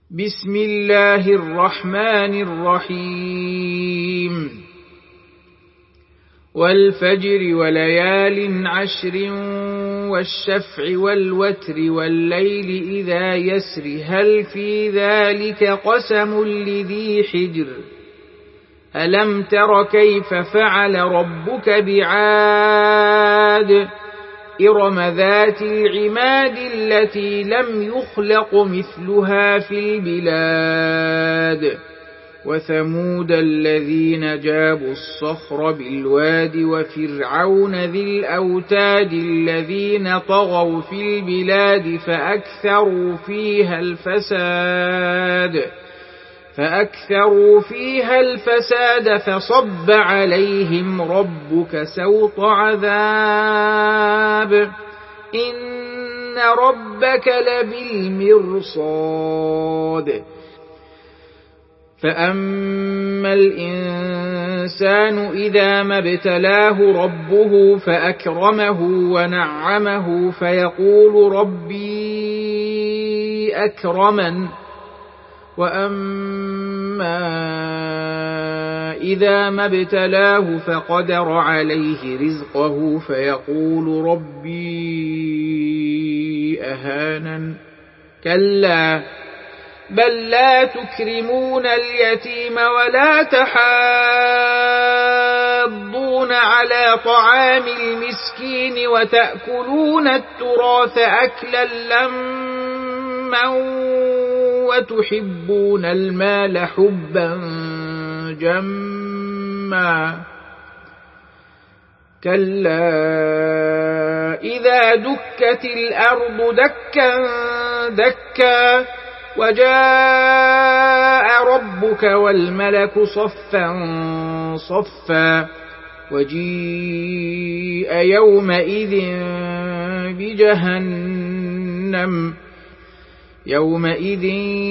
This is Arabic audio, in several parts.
بسم الله الرحمن الرحيم والفجر وليال عشر والشفع والوتر والليل إذا يسر هل في ذلك قسم لذي حجر ألم تر كيف فعل ربك بعاد إرم ذات العماد التي لم يخلق مثلها في البلاد وثمود الذين جابوا الصخر بالواد وفرعون ذي الأوتاد الذين طغوا في البلاد فأكثروا فيها الفساد فصب عليهم ربك سوط عذاب إن ربك لبالمرصاد فأما الإنسان إذا ما ابتلاه ربه فأكرمه ونعمه فيقول ربي أكرمن وأما إذا ما ابتلاه فقدر عليه رزقه فيقول ربي أهانن كلا بل لا تكرمون اليتيم ولا تحاضون على طعام المسكين وتأكلون التراث أكلا لما وتحبون المال حبا جما كلا إذا دكت الأرض دكا دكا وجاء ربك والملك صفا صفا وجيء يومئذ بجهنم يومئذ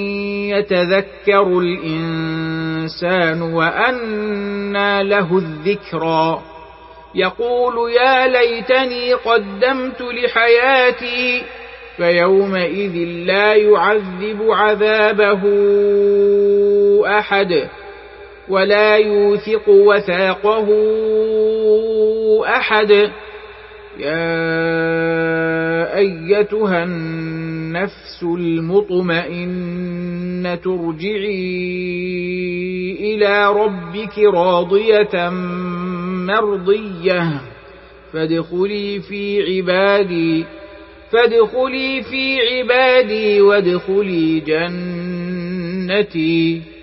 يتذكر الإنسان وأنى له الذكرى يقول يا ليتني قدمت لحياتي فيومئذ لا يعذب عذابه أحد ولا يوثق وثاقه أحد يا أيتها النفس المطمئنة ارجعي إلى ربك راضية مرضية فادخلي في عبادي وادخلي جنتي